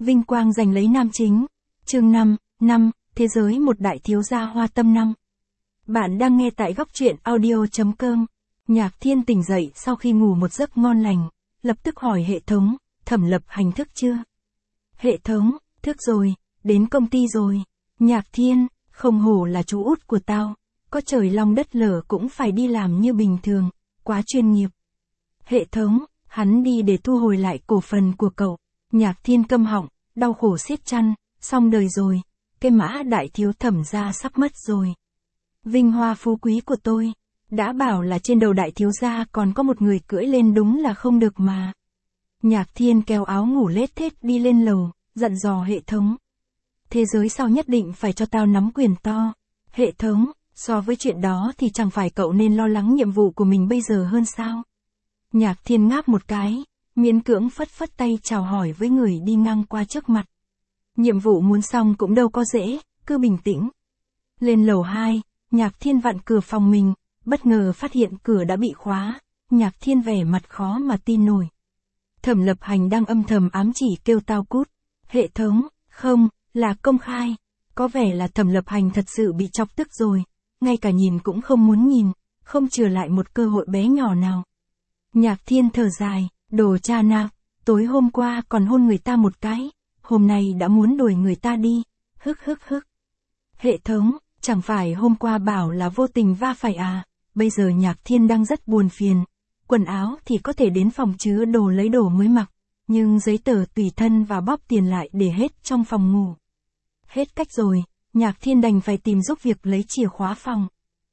Vinh quang giành lấy nam chính. Chương 5, thế giới một đại thiếu gia hoa tâm năm. Bạn đang nghe tại góc truyện audio.com. Nhạc Thiên tỉnh dậy sau khi ngủ một giấc ngon lành, lập tức hỏi hệ thống, Thẩm Lập Hành thức chưa? Hệ thống, thức rồi, đến công ty rồi. Nhạc Thiên, không hổ là chú út của tao, có trời long đất lở cũng phải đi làm như bình thường, quá chuyên nghiệp. Hệ thống, hắn đi để thu hồi lại cổ phần của cậu. Nhạc Thiên câm họng, đau khổ siết chăn, xong đời rồi, cái mã đại thiếu Thẩm gia sắp mất rồi. Vinh hoa phú quý của tôi, đã bảo là trên đầu đại thiếu gia còn có một người cưỡi lên đúng là không được mà. Nhạc Thiên kéo áo ngủ lết thết đi lên lầu, dặn dò hệ thống. Thế giới sau nhất định phải cho tao nắm quyền to. Hệ thống, so với chuyện đó thì chẳng phải cậu nên lo lắng nhiệm vụ của mình bây giờ hơn sao? Nhạc Thiên ngáp một cái, miễn cưỡng phất phất tay chào hỏi với người đi ngang qua trước mặt. Nhiệm vụ muốn xong cũng đâu có dễ, cứ bình tĩnh. Lên lầu 2, Nhạc Thiên vặn cửa phòng mình, bất ngờ phát hiện cửa đã bị khóa. Nhạc Thiên vẻ mặt khó mà tin nổi. Thẩm Lập Hành đang âm thầm ám chỉ kêu tao cút. Hệ thống, không, là công khai. Có vẻ là Thẩm Lập Hành thật sự bị chọc tức rồi, ngay cả nhìn cũng không muốn nhìn, không chừa lại một cơ hội bé nhỏ nào. Nhạc Thiên thở dài, đồ cha nạp, tối hôm qua còn hôn người ta một cái, hôm nay đã muốn đuổi người ta đi, hức. Hệ thống, chẳng phải hôm qua bảo là vô tình va phải à, bây giờ Nhạc Thiên đang rất buồn phiền. Quần áo thì có thể đến phòng chứa đồ lấy đồ mới mặc, nhưng giấy tờ tùy thân và bóp tiền lại để hết trong phòng ngủ. Hết cách rồi, Nhạc Thiên đành phải tìm giúp việc lấy chìa khóa phòng.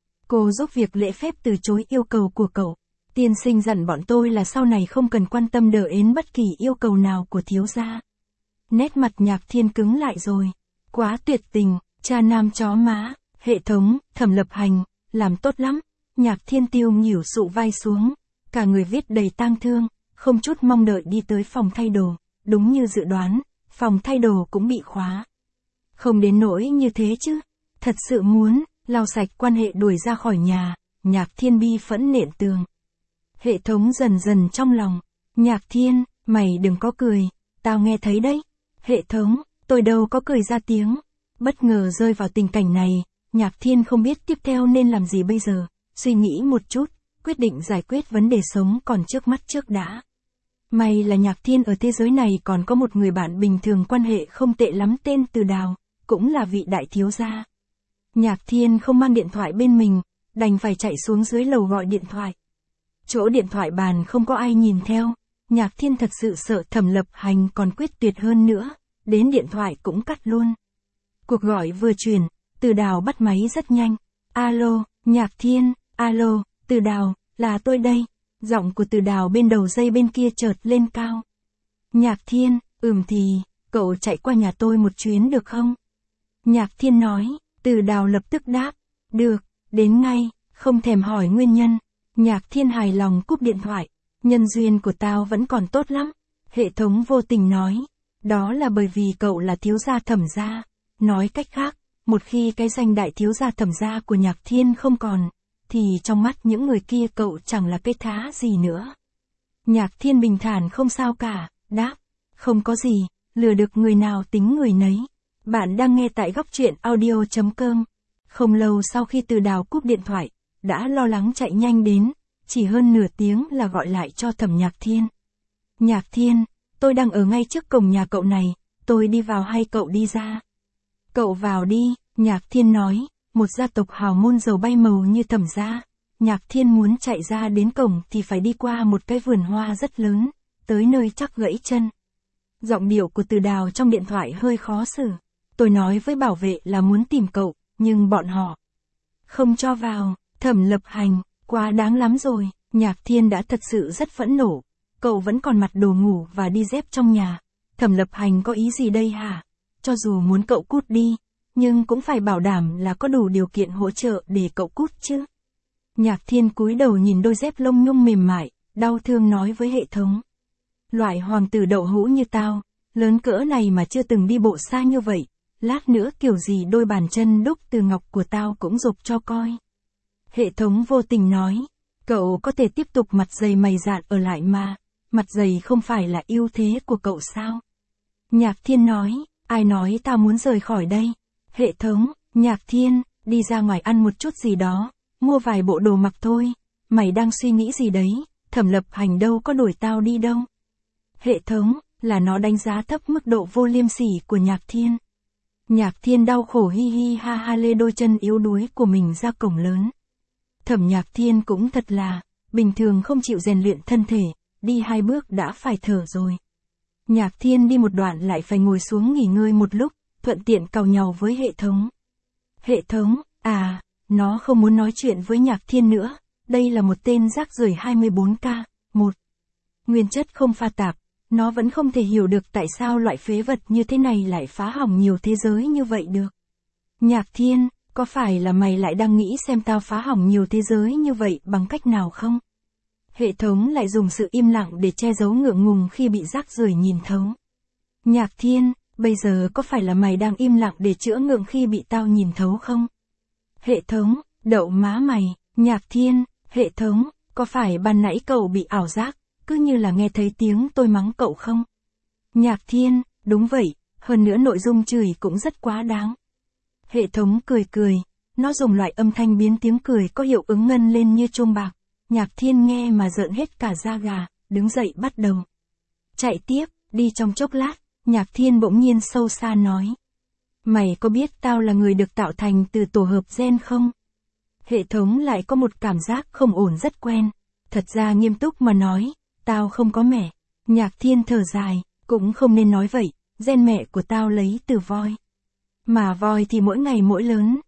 Cô giúp việc lễ phép từ chối yêu cầu của cậu. Tiên sinh dặn bọn tôi là sau này không cần quan tâm đờ ến bất kỳ yêu cầu nào của thiếu gia. Nét mặt Nhạc Thiên cứng lại rồi. Quá tuyệt tình, cha nam chó má. Hệ thống, Thẩm Lập Hành, làm tốt lắm. Nhạc Thiên tiêu nhỉu sụ vai xuống, cả người viết đầy tang thương, không chút mong đợi đi tới phòng thay đồ. Đúng như dự đoán, phòng thay đồ cũng bị khóa. Không đến nỗi như thế chứ. Thật sự muốn, lau sạch quan hệ đuổi ra khỏi nhà. Nhạc Thiên bi phẫn nện tường. Hệ thống dần dần trong lòng. Nhạc Thiên, mày đừng có cười, tao nghe thấy đấy. Hệ thống, tôi đâu có cười ra tiếng. Bất ngờ rơi vào tình cảnh này, Nhạc Thiên không biết tiếp theo nên làm gì bây giờ. Suy nghĩ một chút, quyết định giải quyết vấn đề sống còn trước mắt trước đã. May là Nhạc Thiên ở thế giới này còn có một người bạn bình thường quan hệ không tệ lắm tên Từ Đào, cũng là vị đại thiếu gia. Nhạc Thiên không mang điện thoại bên mình, đành phải chạy xuống dưới lầu gọi điện thoại. Chỗ điện thoại bàn không có ai nhìn theo, Nhạc Thiên thật sự sợ Thẩm Lập Hành còn quyết tuyệt hơn nữa, đến điện thoại cũng cắt luôn. Cuộc gọi vừa truyền, Từ Đào bắt máy rất nhanh. Alo, Nhạc Thiên, alo, Từ Đào, là tôi đây. Giọng của Từ Đào bên đầu dây bên kia chợt lên cao. Nhạc Thiên, thì, cậu chạy qua nhà tôi một chuyến được không? Nhạc Thiên nói. Từ Đào lập tức đáp. Được, đến ngay, không thèm hỏi nguyên nhân. Nhạc Thiên hài lòng cúp điện thoại. Nhân duyên của tao vẫn còn tốt lắm. Hệ thống vô tình nói. Đó là bởi vì cậu là thiếu gia Thẩm gia. Nói cách khác, một khi cái danh đại thiếu gia Thẩm gia của Nhạc Thiên không còn, thì trong mắt những người kia cậu chẳng là cái thá gì nữa. Nhạc Thiên bình thản không sao cả, đáp. Không có gì, lừa được người nào tính người nấy. Bạn đang nghe tại góc truyện audio.com. Không lâu sau khi Từ Đào cúp điện thoại, đã lo lắng chạy nhanh đến, chỉ hơn nửa tiếng là gọi lại cho Thẩm Nhạc Thiên. Nhạc Thiên, tôi đang ở ngay trước cổng nhà cậu này, tôi đi vào hay cậu đi ra? Cậu vào đi, Nhạc Thiên nói, một gia tộc hào môn giàu bay màu như Thẩm gia. Nhạc Thiên muốn chạy ra đến cổng thì phải đi qua một cái vườn hoa rất lớn, tới nơi chắc gãy chân. Giọng điệu của Từ Đào trong điện thoại hơi khó xử. Tôi nói với bảo vệ là muốn tìm cậu, nhưng bọn họ không cho vào. Thẩm Lập Hành, quá đáng lắm rồi. Nhạc Thiên đã thật sự rất phẫn nộ. Cậu vẫn còn mặc đồ ngủ và đi dép trong nhà. Thẩm Lập Hành có ý gì đây hả? Cho dù muốn cậu cút đi, nhưng cũng phải bảo đảm là có đủ điều kiện hỗ trợ để cậu cút chứ. Nhạc Thiên cúi đầu nhìn đôi dép lông nhung mềm mại, đau thương nói với hệ thống. Loại hoàng tử đậu hũ như tao, lớn cỡ này mà chưa từng đi bộ xa như vậy, lát nữa kiểu gì đôi bàn chân đúc từ ngọc của tao cũng rục cho coi. Hệ thống vô tình nói, cậu có thể tiếp tục mặt dày mày dạn ở lại mà, mặt dày không phải là ưu thế của cậu sao? Nhạc Thiên nói, ai nói tao muốn rời khỏi đây? Hệ thống, Nhạc Thiên, đi ra ngoài ăn một chút gì đó, mua vài bộ đồ mặc thôi. Mày đang suy nghĩ gì đấy? Thẩm Lập Hành đâu có đuổi tao đi đâu. Hệ thống, là nó đánh giá thấp mức độ vô liêm sỉ của Nhạc Thiên. Nhạc Thiên đau khổ hi hi ha ha lê đôi chân yếu đuối của mình ra cổng lớn. Thẩm Nhạc Thiên cũng thật là, bình thường không chịu rèn luyện thân thể, đi 2 bước đã phải thở rồi. Nhạc Thiên đi một đoạn lại phải ngồi xuống nghỉ ngơi một lúc, thuận tiện càu nhàu với hệ thống. Hệ thống, nó không muốn nói chuyện với Nhạc Thiên nữa, đây là một tên rác rưởi 24K, 1. Nguyên chất không pha tạp, nó vẫn không thể hiểu được tại sao loại phế vật như thế này lại phá hỏng nhiều thế giới như vậy được. Nhạc Thiên, có phải là mày lại đang nghĩ xem tao phá hỏng nhiều thế giới như vậy bằng cách nào không? Hệ thống lại dùng sự im lặng để che giấu ngượng ngùng khi bị rác rưởi nhìn thấu. Nhạc Thiên, bây giờ có phải là mày đang im lặng để chữa ngượng khi bị tao nhìn thấu không? Hệ thống, đậu má mày. Nhạc Thiên, hệ thống, có phải ban nãy cậu bị ảo giác, cứ như là nghe thấy tiếng tôi mắng cậu không? Nhạc Thiên, đúng vậy, hơn nữa nội dung chửi cũng rất quá đáng. Hệ thống cười cười, nó dùng loại âm thanh biến tiếng cười có hiệu ứng ngân lên như chuông bạc. Nhạc Thiên nghe mà rợn hết cả da gà, đứng dậy bắt đầu. Chạy tiếp, đi trong chốc lát, Nhạc Thiên bỗng nhiên sâu xa nói. Mày có biết tao là người được tạo thành từ tổ hợp gen không? Hệ thống lại có một cảm giác không ổn rất quen. Thật ra nghiêm túc mà nói, tao không có mẹ. Nhạc Thiên thở dài, cũng không nên nói vậy, gen mẹ của tao lấy từ voi. Mà voi thì mỗi ngày mỗi lớn.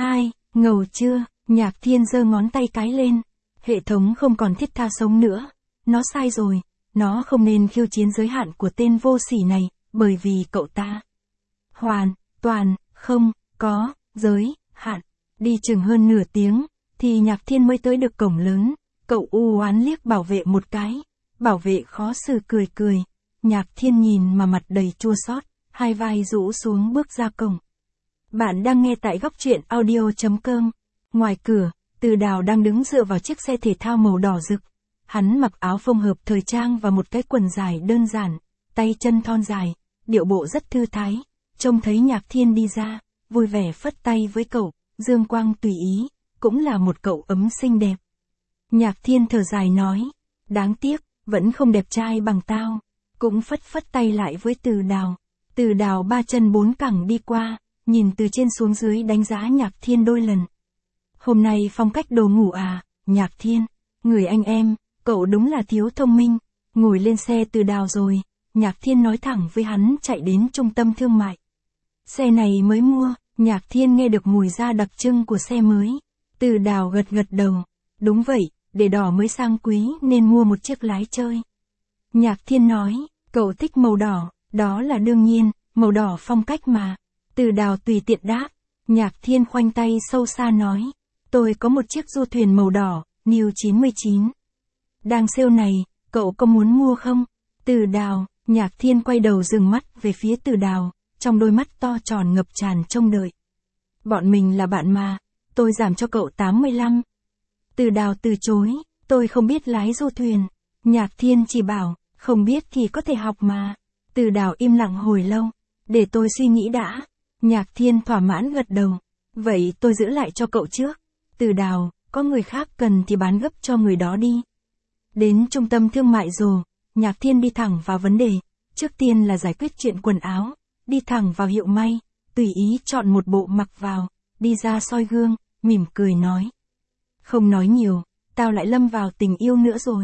Ngầu chưa? Nhạc Thiên giơ ngón tay cái lên. Hệ thống không còn thiết tha sống nữa. Nó sai rồi, nó không nên khiêu chiến giới hạn của tên vô sỉ này, bởi vì cậu ta hoàn toàn không có giới hạn. Đi chừng hơn nửa tiếng, thì Nhạc Thiên mới tới được cổng lớn. Cậu u oán liếc bảo vệ một cái. Bảo vệ khó xử cười cười. Nhạc Thiên nhìn mà mặt đầy chua xót, hai vai rũ xuống bước ra cổng. Bạn đang nghe tại góc truyện audio.com. Ngoài cửa, Từ Đào đang đứng dựa vào chiếc xe thể thao màu đỏ rực. Hắn mặc áo phông hợp thời trang và một cái quần dài đơn giản, tay chân thon dài, điệu bộ rất thư thái. Trông thấy Nhạc Thiên đi ra, vui vẻ phất tay với cậu, dương quang tùy ý, cũng là một cậu ấm xinh đẹp. Nhạc Thiên thở dài nói, đáng tiếc, vẫn không đẹp trai bằng tao, cũng phất phất tay lại với Từ Đào. Từ Đào 3 chân 4 cẳng đi qua, nhìn từ trên xuống dưới đánh giá Nhạc Thiên đôi lần. Hôm nay phong cách đồ ngủ à, Nhạc Thiên, người anh em, cậu đúng là thiếu thông minh. Ngồi lên xe Từ Đào rồi, Nhạc Thiên nói thẳng với hắn chạy đến trung tâm thương mại. Xe này mới mua, Nhạc Thiên nghe được mùi da đặc trưng của xe mới. Từ Đào gật gật đầu, đúng vậy, để đỏ mới sang quý nên mua một chiếc lái chơi. Nhạc Thiên nói, cậu thích màu đỏ, đó là đương nhiên, màu đỏ phong cách mà. Từ Đào tùy tiện đáp. Nhạc Thiên khoanh tay sâu xa nói, tôi có một chiếc du thuyền màu đỏ, New 99. Đang sale này, cậu có muốn mua không? Từ Đào, Nhạc Thiên quay đầu dừng mắt về phía Từ Đào, trong đôi mắt to tròn ngập tràn trông đợi. Bọn mình là bạn mà, tôi giảm cho cậu 85. Từ Đào từ chối, tôi không biết lái du thuyền. Nhạc Thiên chỉ bảo, không biết thì có thể học mà. Từ Đào im lặng hồi lâu, để tôi suy nghĩ đã. Nhạc Thiên thỏa mãn gật đầu, vậy tôi giữ lại cho cậu trước. Từ Đào, có người khác cần thì bán gấp cho người đó đi. Đến trung tâm thương mại rồi, Nhạc Thiên đi thẳng vào vấn đề, trước tiên là giải quyết chuyện quần áo, đi thẳng vào hiệu may, tùy ý chọn một bộ mặc vào, đi ra soi gương, mỉm cười nói. Không nói nhiều, tao lại lâm vào tình yêu nữa rồi.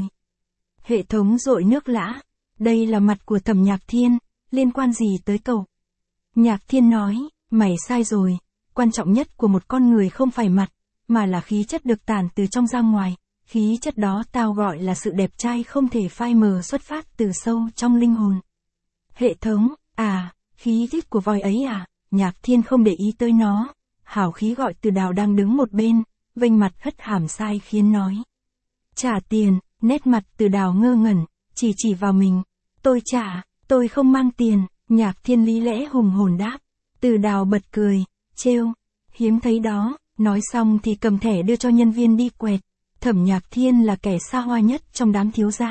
Hệ thống dội nước lã, đây là mặt của Thẩm Nhạc Thiên, liên quan gì tới cậu? Nhạc Thiên nói, mày sai rồi, quan trọng nhất của một con người không phải mặt, mà là khí chất được tản từ trong ra ngoài. Khí chất đó tao gọi là sự đẹp trai không thể phai mờ xuất phát từ sâu trong linh hồn. Hệ thống, khí chất của voi ấy à? Nhạc Thiên không để ý tới nó. Hảo khí gọi Từ Đào đang đứng một bên, vênh mặt hất hàm sai khiến nói. Trả tiền, nét mặt Từ Đào ngơ ngẩn, chỉ vào mình. Tôi trả, tôi không mang tiền. Nhạc Thiên lý lẽ hùng hồn đáp. Từ Đào bật cười, trêu, hiếm thấy đó. Nói xong thì cầm thẻ đưa cho nhân viên đi quẹt. Thẩm Nhạc Thiên là kẻ xa hoa nhất trong đám thiếu gia,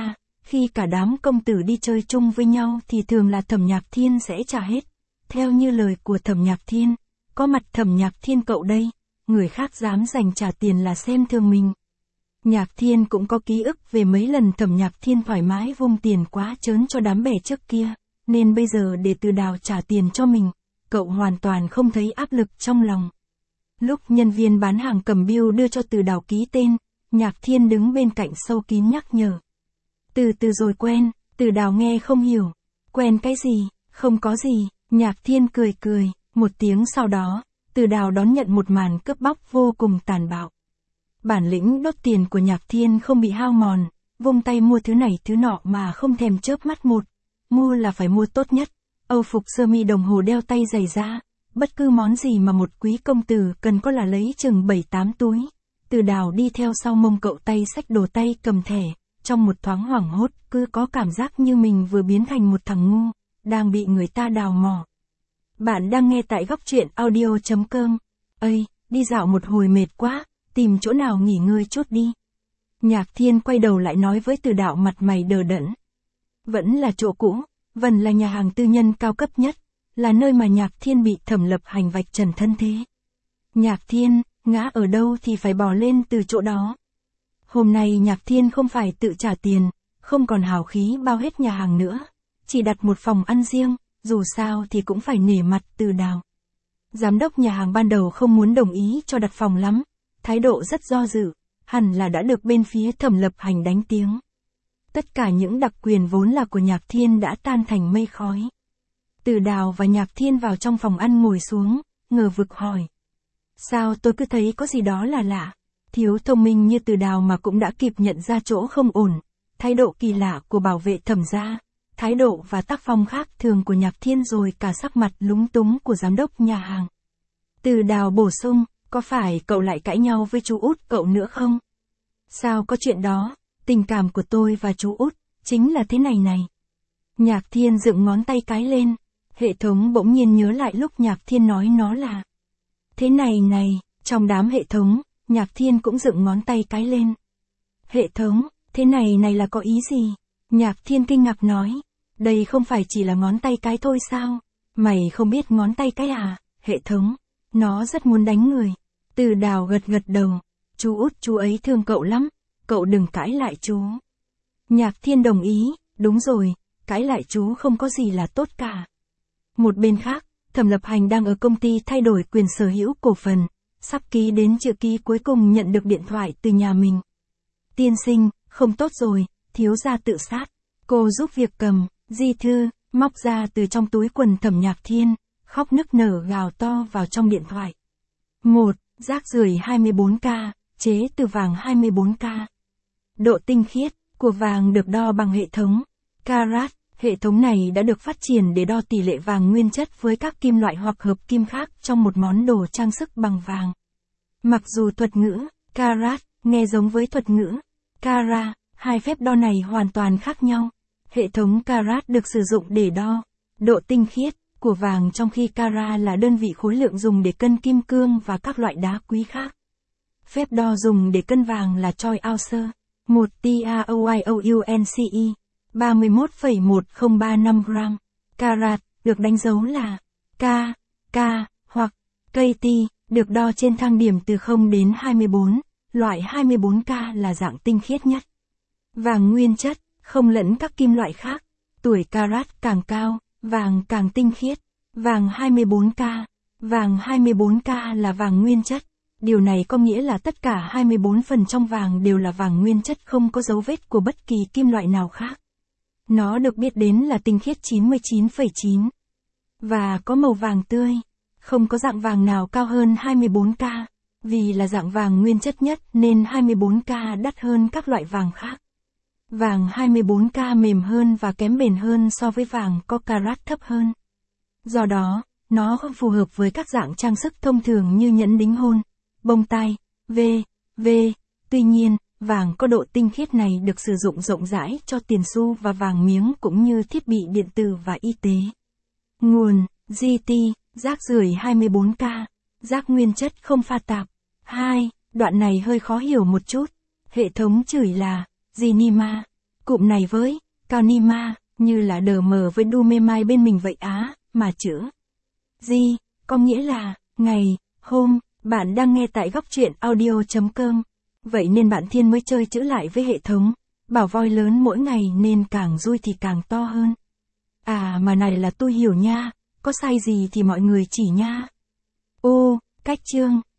Khi cả đám công tử đi chơi chung với nhau thì thường là Thẩm Nhạc Thiên sẽ trả hết. Theo như lời của Thẩm Nhạc Thiên, có mặt Thẩm Nhạc Thiên cậu đây, người khác dám dành trả tiền là xem thường mình. Nhạc Thiên cũng có ký ức về mấy lần Thẩm Nhạc Thiên thoải mái vung tiền quá trớn cho đám bè trước kia, nên bây giờ để Từ Đào trả tiền cho mình, cậu hoàn toàn không thấy áp lực trong lòng. Lúc nhân viên bán hàng cầm bill đưa cho Từ Đào ký tên, Nhạc Thiên đứng bên cạnh sâu kín nhắc nhở. Từ từ rồi quen, Từ Đào nghe không hiểu. Quen cái gì, không có gì, Nhạc Thiên cười cười, một tiếng sau đó, Từ Đào đón nhận một màn cướp bóc vô cùng tàn bạo. Bản lĩnh đốt tiền của Nhạc Thiên không bị hao mòn, vung tay mua thứ này thứ nọ mà không thèm chớp mắt một. Mua là phải mua tốt nhất, âu phục sơ mi đồng hồ đeo tay giày da, bất cứ món gì mà một quý công tử cần có là lấy chừng 7-8 túi. Từ Đào đi theo sau mông cậu tay xách đồ tay cầm thẻ, trong một thoáng hoảng hốt cứ có cảm giác như mình vừa biến thành một thằng ngu, đang bị người ta đào mỏ. Bạn đang nghe tại góc truyện audio.com. Ây, đi dạo một hồi mệt quá, tìm chỗ nào nghỉ ngơi chút đi. Nhạc Thiên quay đầu lại nói với Từ Đạo mặt mày đờ đẫn. Vẫn là chỗ cũ, vẫn là nhà hàng tư nhân cao cấp nhất, là nơi mà Nhạc Thiên bị Thẩm Lập Hành vạch trần thân thế. Nhạc Thiên, ngã ở đâu thì phải bò lên từ chỗ đó. Hôm nay Nhạc Thiên không phải tự trả tiền, không còn hào khí bao hết nhà hàng nữa, chỉ đặt một phòng ăn riêng, dù sao thì cũng phải nể mặt Từ Đào. Giám đốc nhà hàng ban đầu không muốn đồng ý cho đặt phòng lắm, thái độ rất do dự, hẳn là đã được bên phía Thẩm Lập Hành đánh tiếng. Tất cả những đặc quyền vốn là của Nhạc Thiên đã tan thành mây khói. Từ Đào và Nhạc Thiên vào trong phòng ăn ngồi xuống, ngờ vực hỏi. Sao tôi cứ thấy có gì đó là lạ? Thiếu thông minh như Từ Đào mà cũng đã kịp nhận ra chỗ không ổn, thái độ kỳ lạ của bảo vệ Thẩm gia, thái độ và tác phong khác thường của Nhạc Thiên rồi cả sắc mặt lúng túng của giám đốc nhà hàng. Từ Đào bổ sung, có phải cậu lại cãi nhau với chú út cậu nữa không? Sao có chuyện đó, tình cảm của tôi và chú út, chính là thế này này. Nhạc Thiên dựng ngón tay cái lên, hệ thống bỗng nhiên nhớ lại lúc Nhạc Thiên nói nó là thế này này, trong đám hệ thống, Nhạc Thiên cũng dựng ngón tay cái lên. Hệ thống, thế này này là có ý gì? Nhạc Thiên kinh ngạc nói, đây không phải chỉ là ngón tay cái thôi sao? Mày không biết ngón tay cái à? Hệ thống, nó rất muốn đánh người. Từ Đào gật gật đầu, chú út chú ấy thương cậu lắm, cậu đừng cãi lại chú. Nhạc Thiên đồng ý, đúng rồi, cãi lại chú không có gì là tốt cả. Một bên khác, Thẩm Lập Hành đang ở công ty thay đổi quyền sở hữu cổ phần, sắp ký đến chữ ký cuối cùng nhận được điện thoại từ nhà mình. Tiên sinh, không tốt rồi, thiếu gia tự sát. Cô giúp việc cầm, di thư, móc ra từ trong túi quần Thẩm Nhạc Thiên, khóc nức nở gào to vào trong điện thoại. 1. Rác rưởi 24K, chế từ vàng 24K. Độ tinh khiết của vàng được đo bằng hệ thống carat. Hệ thống này đã được phát triển để đo tỷ lệ vàng nguyên chất với các kim loại hoặc hợp kim khác trong một món đồ trang sức bằng vàng. Mặc dù thuật ngữ carat nghe giống với thuật ngữ carat, hai phép đo này hoàn toàn khác nhau. Hệ thống carat được sử dụng để đo độ tinh khiết của vàng, trong khi carat là đơn vị khối lượng dùng để cân kim cương và các loại đá quý khác. Phép đo dùng để cân vàng là troy ounce, 1 troyounce, 31,1035 gram. Carat được đánh dấu là K hoặc KT, được đo trên thang điểm từ 0 đến 24, loại 24K là dạng tinh khiết nhất. Vàng nguyên chất, không lẫn các kim loại khác. Tuổi carat càng cao, vàng càng tinh khiết. Vàng 24K. Vàng 24K là vàng nguyên chất. Điều này có nghĩa là tất cả 24 phần trong vàng đều là vàng nguyên chất, không có dấu vết của bất kỳ kim loại nào khác. Nó được biết đến là tinh khiết 99,9. Và có màu vàng tươi. Không có dạng vàng nào cao hơn 24K. Vì là dạng vàng nguyên chất nhất nên 24K đắt hơn các loại vàng khác. Vàng 24K mềm hơn và kém bền hơn so với vàng có carat thấp hơn. Do đó, nó không phù hợp với các dạng trang sức thông thường như nhẫn đính hôn, bông tai, v.v. Tuy nhiên, vàng có độ tinh khiết này được sử dụng rộng rãi cho tiền xu và vàng miếng cũng như thiết bị điện tử và y tế. Nguồn: GT, rác rưởi 24K, rác nguyên chất không pha tạp. 2. Đoạn này hơi khó hiểu một chút. Hệ thống chửi là Ginima. Cụm này với Kanima, như là đờ mờ với đu mê mai bên mình vậy á, mà chữ gì, có nghĩa là ngày, hôm, bạn đang nghe tại góc truyện audio.com. Vậy nên bạn Thiên mới chơi chữ lại với hệ thống, bảo voi lớn mỗi ngày nên càng vui thì càng to hơn. À mà này là tôi hiểu nha, có sai gì thì mọi người chỉ nha. Ô, cách chương.